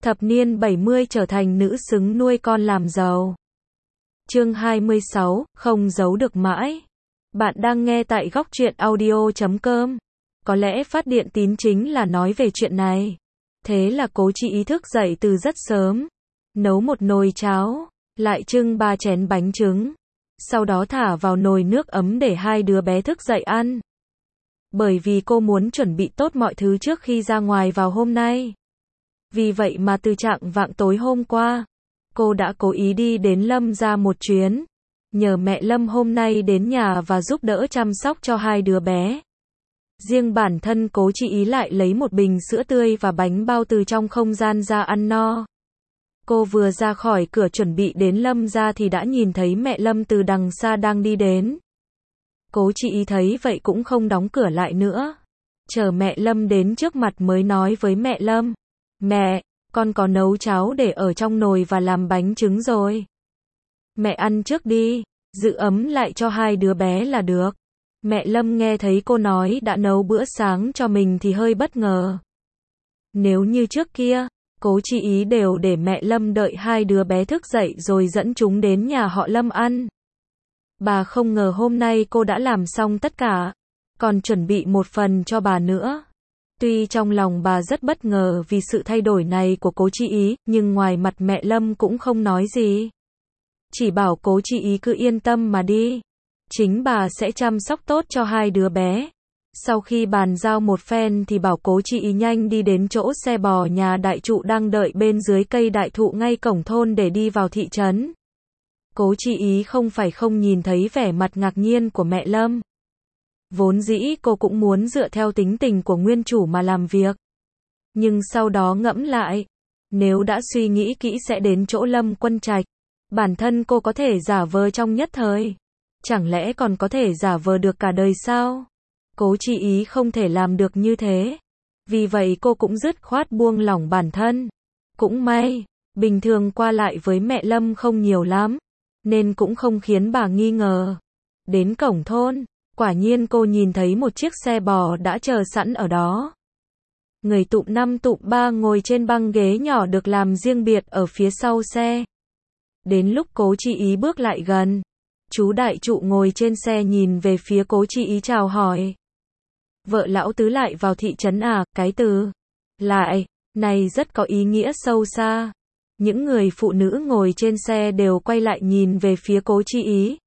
Thập niên 70 trở thành nữ xứng nuôi con làm giàu. Chương 26, không giấu được mãi. Bạn đang nghe tại Góc Truyện Audio.com. Có lẽ phát điện tín chính là nói về chuyện này. Thế là Cố Chi ý thức dậy từ rất sớm, nấu một nồi cháo, lại trưng 3 chén bánh trứng. Sau đó thả vào nồi nước ấm để hai đứa bé thức dậy ăn. Bởi vì cô muốn chuẩn bị tốt mọi thứ trước khi ra ngoài vào hôm nay. Vì vậy mà từ trạng vạng tối hôm qua, cô đã cố ý đi đến Lâm gia một chuyến, nhờ mẹ Lâm hôm nay đến nhà và giúp đỡ chăm sóc cho hai đứa bé. Riêng bản thân Cố Chi ý lại lấy một bình sữa tươi và bánh bao từ trong không gian ra ăn no. Cô vừa ra khỏi cửa chuẩn bị đến Lâm gia thì đã nhìn thấy mẹ Lâm từ đằng xa đang đi đến. Cố Chi ý thấy vậy cũng không đóng cửa lại nữa. Chờ mẹ Lâm đến trước mặt mới nói với mẹ Lâm: "Mẹ, con có nấu cháo để ở trong nồi và làm bánh trứng rồi. Mẹ ăn trước đi, giữ ấm lại cho hai đứa bé là được." Mẹ Lâm nghe thấy cô nói đã nấu bữa sáng cho mình thì hơi bất ngờ. Nếu như trước kia, Cố Chi ý đều để mẹ Lâm đợi hai đứa bé thức dậy rồi dẫn chúng đến nhà họ Lâm ăn. Bà không ngờ hôm nay cô đã làm xong tất cả, còn chuẩn bị một phần cho bà nữa. Tuy trong lòng bà rất bất ngờ vì sự thay đổi này của Cố Chi ý, nhưng ngoài mặt mẹ Lâm cũng không nói gì. Chỉ bảo Cố Chi ý cứ yên tâm mà đi. Chính bà sẽ chăm sóc tốt cho hai đứa bé. Sau khi bàn giao một phen thì bảo Cố Chi ý nhanh đi đến chỗ xe bò nhà đại trụ đang đợi bên dưới cây đại thụ ngay cổng thôn để đi vào thị trấn. Cố Chi ý không phải không nhìn thấy vẻ mặt ngạc nhiên của mẹ Lâm. Vốn dĩ cô cũng muốn dựa theo tính tình của nguyên chủ mà làm việc. Nhưng sau đó ngẫm lại, nếu đã suy nghĩ kỹ sẽ đến chỗ Lâm Quân Trạch, bản thân cô có thể giả vờ trong nhất thời. Chẳng lẽ còn có thể giả vờ được cả đời sao? Cố Chi ý không thể làm được như thế. Vì vậy cô cũng dứt khoát buông lỏng bản thân. Cũng may, bình thường qua lại với mẹ Lâm không nhiều lắm, nên cũng không khiến bà nghi ngờ. Đến cổng thôn, quả nhiên cô nhìn thấy một chiếc xe bò đã chờ sẵn ở đó. Người tụm 5 tụm 3 ngồi trên băng ghế nhỏ được làm riêng biệt ở phía sau xe. Đến lúc Cố Chi ý bước lại gần, chú đại trụ ngồi trên xe nhìn về phía Cố Chi ý chào hỏi: "Vợ lão tứ lại vào thị trấn à?" Cái từ lại này rất có ý nghĩa sâu xa. Những người phụ nữ ngồi trên xe đều quay lại nhìn về phía Cố Chi ý.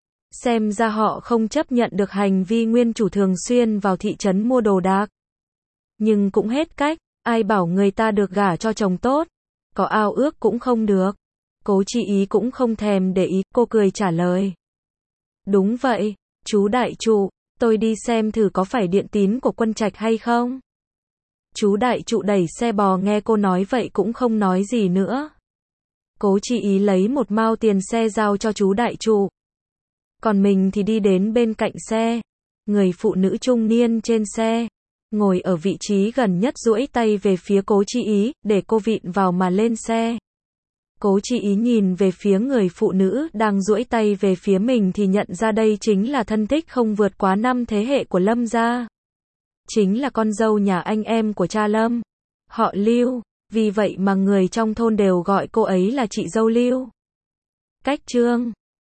Xem ra họ không chấp nhận được hành vi nguyên chủ thường xuyên vào thị trấn mua đồ đạc. Nhưng cũng hết cách, ai bảo người ta được gả cho chồng tốt, có ao ước cũng không được. Cố Chi ý cũng không thèm để ý, cô cười trả lời: "Đúng vậy, chú đại trụ, tôi đi xem thử có phải điện tín của Quân Trạch hay không." Chú đại trụ đẩy xe bò nghe cô nói vậy cũng không nói gì nữa. Cố Chi ý lấy một mao tiền xe giao cho chú đại trụ. Còn mình thì đi đến bên cạnh xe. Người phụ nữ trung niên trên xe, ngồi ở vị trí gần nhất duỗi tay về phía Cố Chi ý, để cô vịn vào mà lên xe. Cố Chi ý nhìn về phía người phụ nữ đang duỗi tay về phía mình thì nhận ra đây chính là thân thích không vượt quá 5 thế hệ của Lâm gia. Chính là con dâu nhà anh em của cha Lâm, họ Lưu, vì vậy mà người trong thôn đều gọi cô ấy là chị dâu Lưu. Cách chương